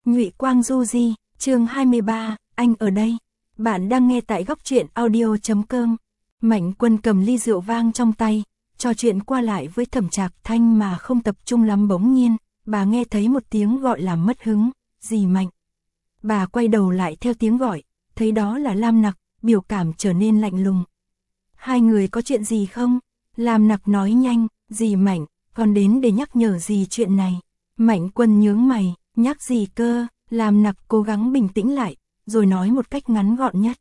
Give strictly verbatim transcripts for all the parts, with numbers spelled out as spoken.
Ngụy Quang Du Di, chương hai mươi ba, anh ở đây. Bạn đang nghe tại góc truyện audio chấm com. Mạnh Quân cầm ly rượu vang trong tay, trò chuyện qua lại với Thẩm Trạc Thanh mà không tập trung lắm. Bỗng nhiên, bà nghe thấy một tiếng gọi làm mất hứng, dì Mạnh. Bà quay đầu lại theo tiếng gọi, thấy đó là Lam Nặc, biểu cảm trở nên lạnh lùng. Hai người có chuyện gì không? Lam Nặc nói nhanh, dì Mạnh, con đến để nhắc nhở dì chuyện này. Mạnh Quân nhướng mày, nhắc gì cơ? Lam Nặc cố gắng bình tĩnh lại, rồi nói một cách ngắn gọn nhất.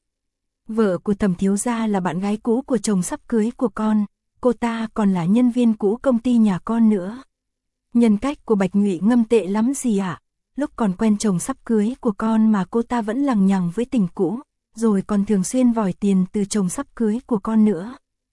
Vợ của Thẩm thiếu gia là bạn gái cũ của chồng sắp cưới của con, cô ta còn là nhân viên cũ công ty nhà con nữa. Nhân cách của Bạch Nhụy Ngâm tệ lắm dì ạ. Lúc còn quen chồng sắp cưới của con mà cô ta vẫn lằng nhằng với tình cũ, rồi còn thường xuyên vòi tiền từ chồng sắp cưới của con nữa.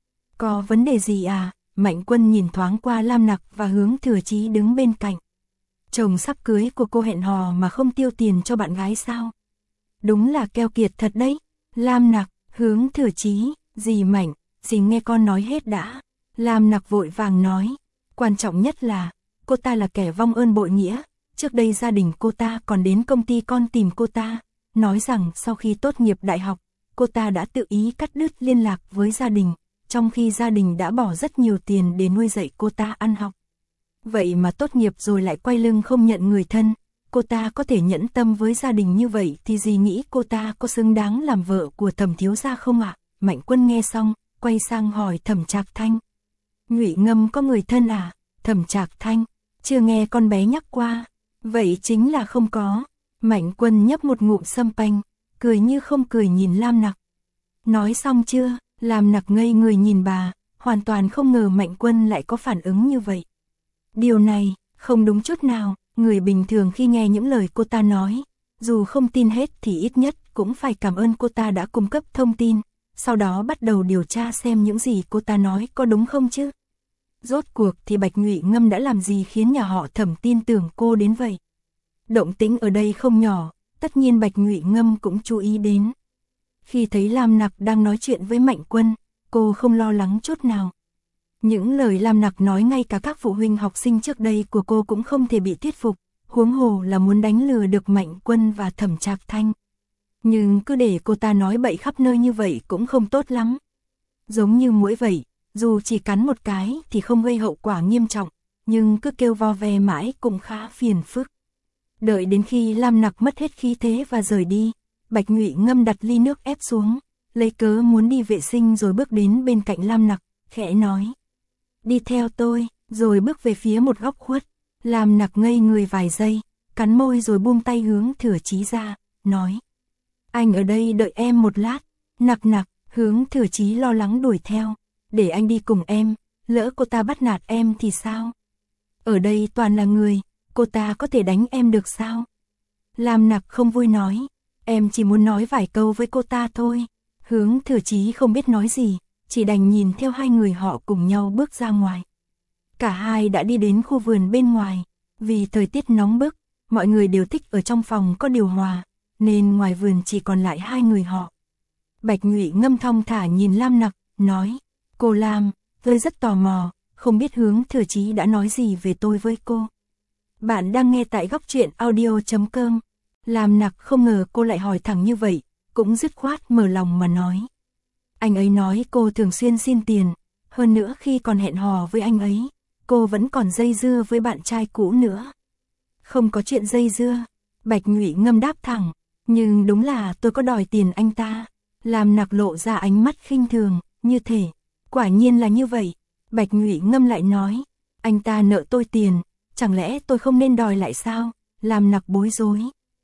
Có vấn đề gì à? Mạnh Quân nhìn thoáng qua Lam Nặc và Hướng Thừa Chí đứng bên cạnh. Chồng sắp cưới của cô hẹn hò mà không tiêu tiền cho bạn gái sao? Đúng là keo kiệt thật đấy. Lam Nặc, Hướng Thừa Chí, dì Mạnh, dì nghe con nói hết đã. Lam Nặc vội vàng nói, quan trọng nhất là, cô ta là kẻ vong ơn bội nghĩa. Trước đây gia đình cô ta còn đến công ty con tìm cô ta, nói rằng sau khi tốt nghiệp đại học, cô ta đã tự ý cắt đứt liên lạc với gia đình, trong khi gia đình đã bỏ rất nhiều tiền để nuôi dạy cô ta ăn học. Vậy mà tốt nghiệp rồi lại quay lưng không nhận người thân, cô ta có thể nhẫn tâm với gia đình như vậy thì dì nghĩ cô ta có xứng đáng làm vợ của Thẩm thiếu gia không ạ? Mạnh Quân nghe xong, quay sang hỏi Thẩm Trạc Thanh. Ngụy Ngâm có người thân à? Thẩm Trạc Thanh, chưa nghe con bé nhắc qua. Vậy chính là không có. Mạnh Quân nhấp một ngụm sâm panh, cười như không cười nhìn Lam Nặc. Nói xong chưa? Lam Nặc ngây người nhìn bà, hoàn toàn không ngờ Mạnh Quân lại có phản ứng như vậy. Điều này, không đúng chút nào, người bình thường khi nghe những lời cô ta nói, dù không tin hết thì ít nhất cũng phải cảm ơn cô ta đã cung cấp thông tin, sau đó bắt đầu điều tra xem những gì cô ta nói có đúng không chứ. Rốt cuộc thì Bạch Nhụy Ngâm đã làm gì khiến nhà họ Thẩm tin tưởng cô đến vậy? Động tĩnh ở đây không nhỏ, tất nhiên Bạch Nhụy Ngâm cũng chú ý đến. Khi thấy Lam Nặc đang nói chuyện với Mạnh Quân, cô không lo lắng chút nào. Những lời Lam Nặc nói ngay cả các phụ huynh học sinh trước đây của cô cũng không thể bị thuyết phục, huống hồ là muốn đánh lừa được Mạnh Quân và Thẩm Trạc Thanh. Nhưng cứ để cô ta nói bậy khắp nơi như vậy cũng không tốt lắm. Giống như muỗi vậy, dù chỉ cắn một cái thì không gây hậu quả nghiêm trọng, nhưng cứ kêu vo ve mãi cũng khá phiền phức. Đợi đến khi Lam Nặc mất hết khí thế và rời đi, Bạch Nhụy Ngâm đặt ly nước ép xuống, lấy cớ muốn đi vệ sinh rồi bước đến bên cạnh Lam Nặc, khẽ nói. Đi theo tôi, rồi bước về phía một góc khuất. Lam Nặc ngây người vài giây, cắn môi rồi buông tay Hướng Thừa Chí ra, nói. Anh ở đây đợi em một lát. Nặc nặc, Hướng Thừa Chí lo lắng đuổi theo. Để anh đi cùng em, lỡ cô ta bắt nạt em thì sao? Ở đây toàn là người, cô ta có thể đánh em được sao? Lam Nặc không vui nói, em chỉ muốn nói vài câu với cô ta thôi. Hướng Thừa Chí không biết nói gì, chỉ đành nhìn theo hai người họ cùng nhau bước ra ngoài. Cả hai đã đi đến khu vườn bên ngoài, vì thời tiết nóng bức, mọi người đều thích ở trong phòng có điều hòa, nên ngoài vườn chỉ còn lại hai người họ. Bạch Nhụy Ngâm thong thả nhìn Lam Nặc, nói, cô Lam, tôi rất tò mò, không biết Hướng Thừa Chí đã nói gì về tôi với cô. Bạn đang nghe tại góc truyện audio chấm com. Lam Nặc không ngờ cô lại hỏi thẳng như vậy, cũng dứt khoát mở lòng mà nói. Anh ấy nói cô thường xuyên xin tiền, hơn nữa khi còn hẹn hò với anh ấy, cô vẫn còn dây dưa với bạn trai cũ nữa. Không có chuyện dây dưa, Bạch Nhụy Ngâm đáp thẳng, nhưng đúng là tôi có đòi tiền anh ta. Lam Nặc lộ ra ánh mắt khinh thường, như thể, quả nhiên là như vậy. Bạch Nhụy Ngâm lại nói, anh ta nợ tôi tiền, chẳng lẽ tôi không nên đòi lại sao? Lam Nặc bối rối.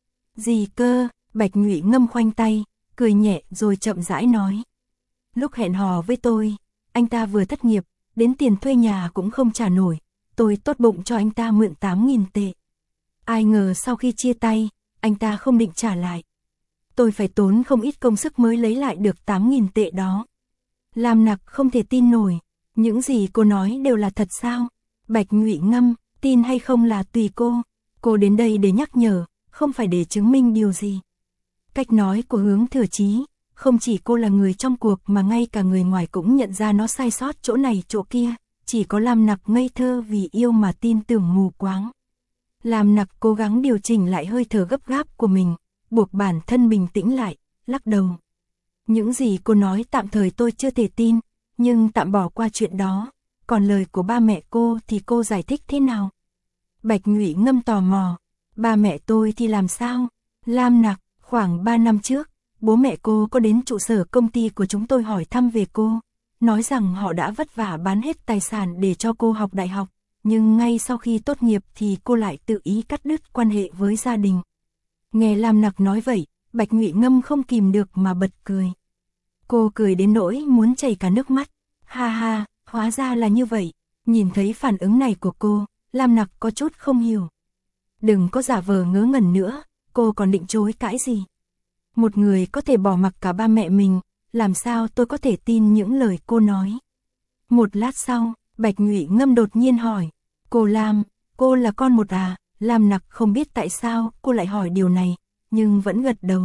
Gì cơ? Bạch Nhụy Ngâm khoanh tay, cười nhẹ rồi chậm rãi nói. Lúc hẹn hò với tôi, anh ta vừa thất nghiệp, đến tiền thuê nhà cũng không trả nổi, tôi tốt bụng cho anh ta mượn tám nghìn tệ. Ai ngờ sau khi chia tay, anh ta không định trả lại. Tôi phải tốn không ít công sức mới lấy lại được tám nghìn tệ đó. Lam Nặc không thể tin nổi, những gì cô nói đều là thật sao? Bạch Nhụy Ngâm, tin hay không là tùy cô, cô đến đây để nhắc nhở, không phải để chứng minh điều gì. Cách nói của Hướng Thừa Chí, không chỉ cô là người trong cuộc mà ngay cả người ngoài cũng nhận ra nó sai sót chỗ này chỗ kia, chỉ có Lam Nặc ngây thơ vì yêu mà tin tưởng mù quáng. Lam Nặc cố gắng điều chỉnh lại hơi thở gấp gáp của mình, buộc bản thân bình tĩnh lại, lắc đầu. Những gì cô nói tạm thời tôi chưa thể tin, nhưng tạm bỏ qua chuyện đó, còn lời của ba mẹ cô thì cô giải thích thế nào? Bạch Nhụy Ngâm tò mò, ba mẹ tôi thì làm sao? Lam Nặc, khoảng ba năm trước, bố mẹ cô có đến trụ sở công ty của chúng tôi hỏi thăm về cô, nói rằng họ đã vất vả bán hết tài sản để cho cô học đại học, nhưng ngay sau khi tốt nghiệp thì cô lại tự ý cắt đứt quan hệ với gia đình. Nghe Lam Nặc nói vậy, Bạch Nhụy Ngâm không kìm được mà bật cười. Cô cười đến nỗi muốn chảy cả nước mắt. Ha ha, hóa ra là như vậy. Nhìn thấy phản ứng này của cô, Lam Nặc có chút không hiểu. Đừng có giả vờ ngớ ngẩn nữa, cô còn định chối cãi gì? Một người có thể bỏ mặc cả ba mẹ mình, làm sao tôi có thể tin những lời cô nói? Một lát sau, Bạch Nhụy Ngâm đột nhiên hỏi, cô Lam, cô là con một à? Lam Nặc không biết tại sao cô lại hỏi điều này, nhưng vẫn gật đầu.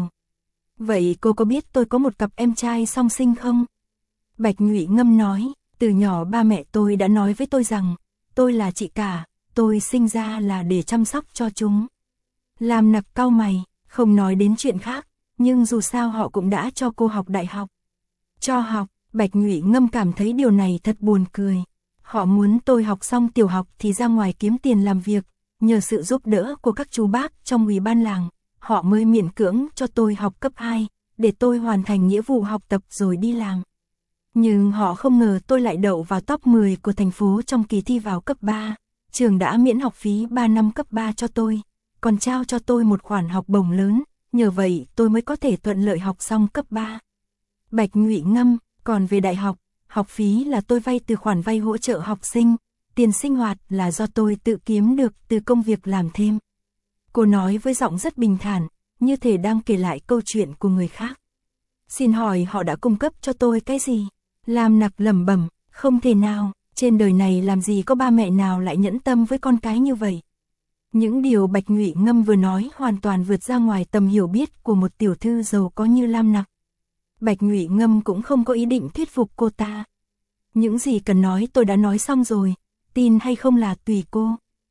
Vậy cô có biết tôi có một cặp em trai song sinh không? Bạch Nhụy Ngâm nói, từ nhỏ ba mẹ tôi đã nói với tôi rằng, tôi là chị cả, tôi sinh ra là để chăm sóc cho chúng. Lam Nặc cau mày, không nói đến chuyện khác, nhưng dù sao họ cũng đã cho cô học đại học. Cho học, Bạch Nhụy Ngâm cảm thấy điều này thật buồn cười. Họ muốn tôi học xong tiểu học thì ra ngoài kiếm tiền làm việc, nhờ sự giúp đỡ của các chú bác trong ủy ban làng, họ mới miễn cưỡng cho tôi học cấp hai, để tôi hoàn thành nghĩa vụ học tập rồi đi làm. Nhưng họ không ngờ tôi lại đậu vào top mười của thành phố trong kỳ thi vào cấp ba, trường đã miễn học phí ba năm cấp ba cho tôi, còn trao cho tôi một khoản học bổng lớn, nhờ vậy tôi mới có thể thuận lợi học xong cấp ba. Bạch Nhụy Ngâm, còn về đại học, học phí là tôi vay từ khoản vay hỗ trợ học sinh, tiền sinh hoạt là do tôi tự kiếm được từ công việc làm thêm. Cô nói với giọng rất bình thản, như thể đang kể lại câu chuyện của người khác. Xin hỏi họ đã cung cấp cho tôi cái gì? Lam Nặc lẩm bẩm, không thể nào, trên đời này làm gì có ba mẹ nào lại nhẫn tâm với con cái như vậy. Những điều Bạch Nhụy Ngâm vừa nói hoàn toàn vượt ra ngoài tầm hiểu biết của một tiểu thư giàu có như Lam Nặc. Bạch Nhụy Ngâm cũng không có ý định thuyết phục cô ta. Những gì cần nói tôi đã nói xong rồi, tin hay không là tùy cô.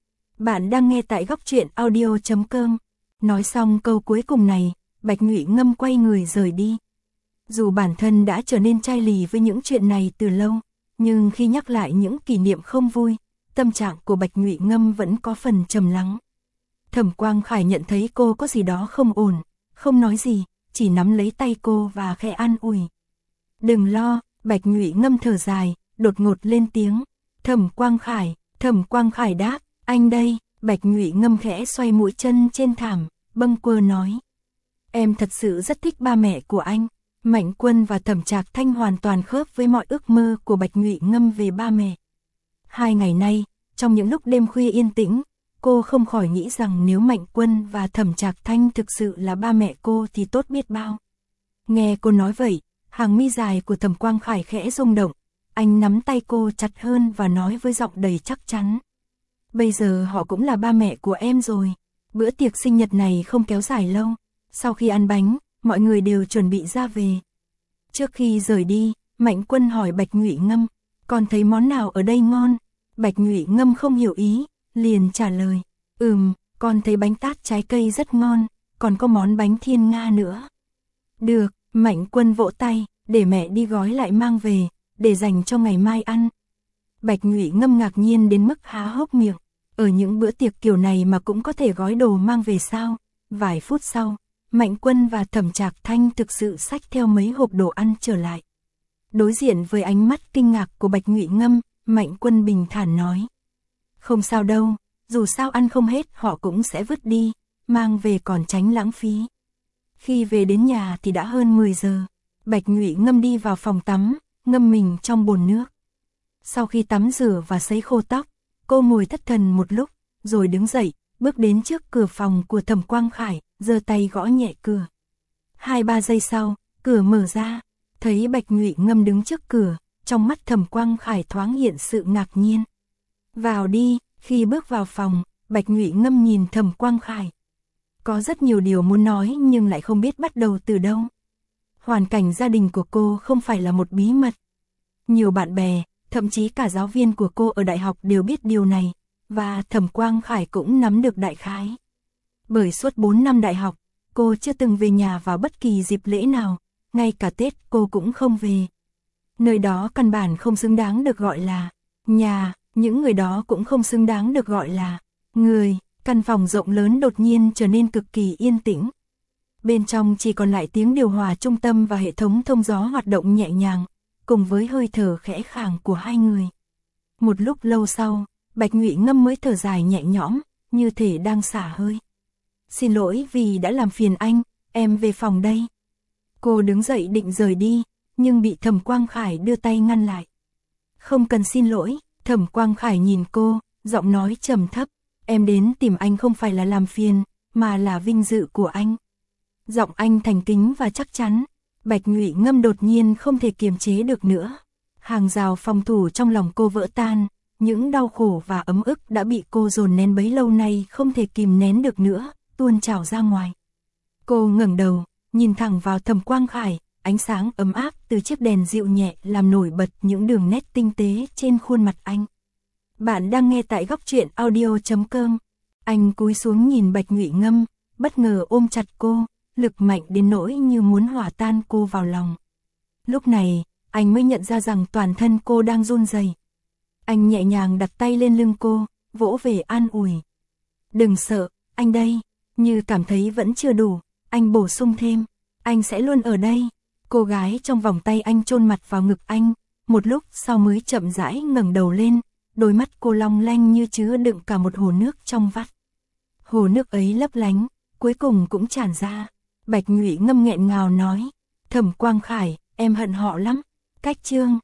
Bạn đang nghe tại góc truyện audio chấm com. Nói xong câu cuối cùng này, Bạch Nhụy Ngâm quay người rời đi. Dù bản thân đã trở nên chai lì với những chuyện này từ lâu, nhưng khi nhắc lại những kỷ niệm không vui, tâm trạng của Bạch Nhụy Ngâm vẫn có phần trầm lắng. Thẩm Quang Khải nhận thấy cô có gì đó không ổn, không nói gì, chỉ nắm lấy tay cô và khẽ an ủi. Đừng lo, Bạch Nhụy Ngâm thở dài, đột ngột lên tiếng. Thẩm Quang Khải, Thẩm Quang Khải đáp, anh đây. Bạch Nhụy Ngâm khẽ xoay mũi chân trên thảm, bâng quơ nói. Em thật sự rất thích ba mẹ của anh. Mạnh Quân và Thẩm Trạc Thanh hoàn toàn khớp với mọi ước mơ của Bạch Nhụy Ngâm về ba mẹ. Hai ngày nay, trong những lúc đêm khuya yên tĩnh, cô không khỏi nghĩ rằng nếu Mạnh Quân và Thẩm Trạc Thanh thực sự là ba mẹ cô thì tốt biết bao. Nghe cô nói vậy, hàng mi dài của Thẩm Quang Khải khẽ rung động, anh nắm tay cô chặt hơn và nói với giọng đầy chắc chắn. Bây giờ họ cũng là ba mẹ của em rồi. Bữa tiệc sinh nhật này không kéo dài lâu. Sau khi ăn bánh, mọi người đều chuẩn bị ra về. Trước khi rời đi, Mạnh Quân hỏi Bạch Nhụy Ngâm, còn thấy món nào ở đây ngon? Bạch Nhụy Ngâm không hiểu ý, liền trả lời, ừm, con thấy bánh tát trái cây rất ngon, còn có món bánh thiên nga nữa. Được, Mạnh Quân vỗ tay, để mẹ đi gói lại mang về, để dành cho ngày mai ăn. Bạch Nhụy Ngâm ngạc nhiên đến mức há hốc miệng, ở những bữa tiệc kiểu này mà cũng có thể gói đồ mang về sao? Vài phút sau, Mạnh Quân và Thẩm Trạc Thanh thực sự xách theo mấy hộp đồ ăn trở lại. Đối diện với ánh mắt kinh ngạc của Bạch Nhụy Ngâm, Mạnh Quân bình thản nói. Không sao đâu, dù sao ăn không hết họ cũng sẽ vứt đi, mang về còn tránh lãng phí. Khi về đến nhà thì đã hơn mười giờ, Bạch Nhụy Ngâm đi vào phòng tắm, ngâm mình trong bồn nước. Sau khi tắm rửa và sấy khô tóc, cô ngồi thất thần một lúc, rồi đứng dậy, bước đến trước cửa phòng của Thẩm Quang Khải, giơ tay gõ nhẹ cửa. Hai ba giây sau, cửa mở ra, thấy Bạch Nhụy Ngâm đứng trước cửa, trong mắt Thẩm Quang Khải thoáng hiện sự ngạc nhiên. Vào đi. Khi bước vào phòng, Bạch Nhụy Ngâm nhìn Thẩm Quang Khải. Có rất nhiều điều muốn nói nhưng lại không biết bắt đầu từ đâu. Hoàn cảnh gia đình của cô không phải là một bí mật. Nhiều bạn bè, thậm chí cả giáo viên của cô ở đại học đều biết điều này, và Thẩm Quang Khải cũng nắm được đại khái. Bởi suốt bốn năm đại học, cô chưa từng về nhà vào bất kỳ dịp lễ nào, ngay cả Tết cô cũng không về. Nơi đó căn bản không xứng đáng được gọi là nhà, những người đó cũng không xứng đáng được gọi là người. Căn phòng rộng lớn đột nhiên trở nên cực kỳ yên tĩnh. Bên trong chỉ còn lại tiếng điều hòa trung tâm và hệ thống thông gió hoạt động nhẹ nhàng, cùng với hơi thở khẽ khàng của hai người. Một lúc lâu sau, Bạch Nhụy Ngâm mới thở dài nhẹ nhõm, như thể đang xả hơi. Xin lỗi vì đã làm phiền anh, em về phòng đây. Cô đứng dậy định rời đi, nhưng bị Thẩm Quang Khải đưa tay ngăn lại. Không cần xin lỗi, Thẩm Quang Khải nhìn cô, giọng nói trầm thấp, em đến tìm anh không phải là làm phiền, mà là vinh dự của anh. Giọng anh thành kính và chắc chắn. Bạch Nhụy Ngâm đột nhiên không thể kiềm chế được nữa. Hàng rào phòng thủ trong lòng cô vỡ tan, những đau khổ và ấm ức đã bị cô dồn nén bấy lâu nay không thể kìm nén được nữa, tuôn trào ra ngoài. Cô ngẩng đầu, nhìn thẳng vào Thẩm Quang Khải, ánh sáng ấm áp từ chiếc đèn dịu nhẹ làm nổi bật những đường nét tinh tế trên khuôn mặt anh. Bạn đang nghe tại góc truyện audio chấm com. Anh cúi xuống nhìn Bạch Nhụy Ngâm, bất ngờ ôm chặt cô, lực mạnh đến nỗi như muốn hòa tan cô vào lòng. Lúc này, anh mới nhận ra rằng toàn thân cô đang run rẩy. Anh nhẹ nhàng đặt tay lên lưng cô, vỗ về an ủi. Đừng sợ, anh đây. Như cảm thấy vẫn chưa đủ, anh bổ sung thêm, anh sẽ luôn ở đây. Cô gái trong vòng tay anh chôn mặt vào ngực anh, một lúc sau mới chậm rãi ngẩng đầu lên, đôi mắt cô long lanh như chứa đựng cả một hồ nước trong vắt. Hồ nước ấy lấp lánh, cuối cùng cũng tràn ra. Bạch Nhụy Ngâm nghẹn ngào nói, Thẩm Quang Khải, em hận họ lắm. Cách chương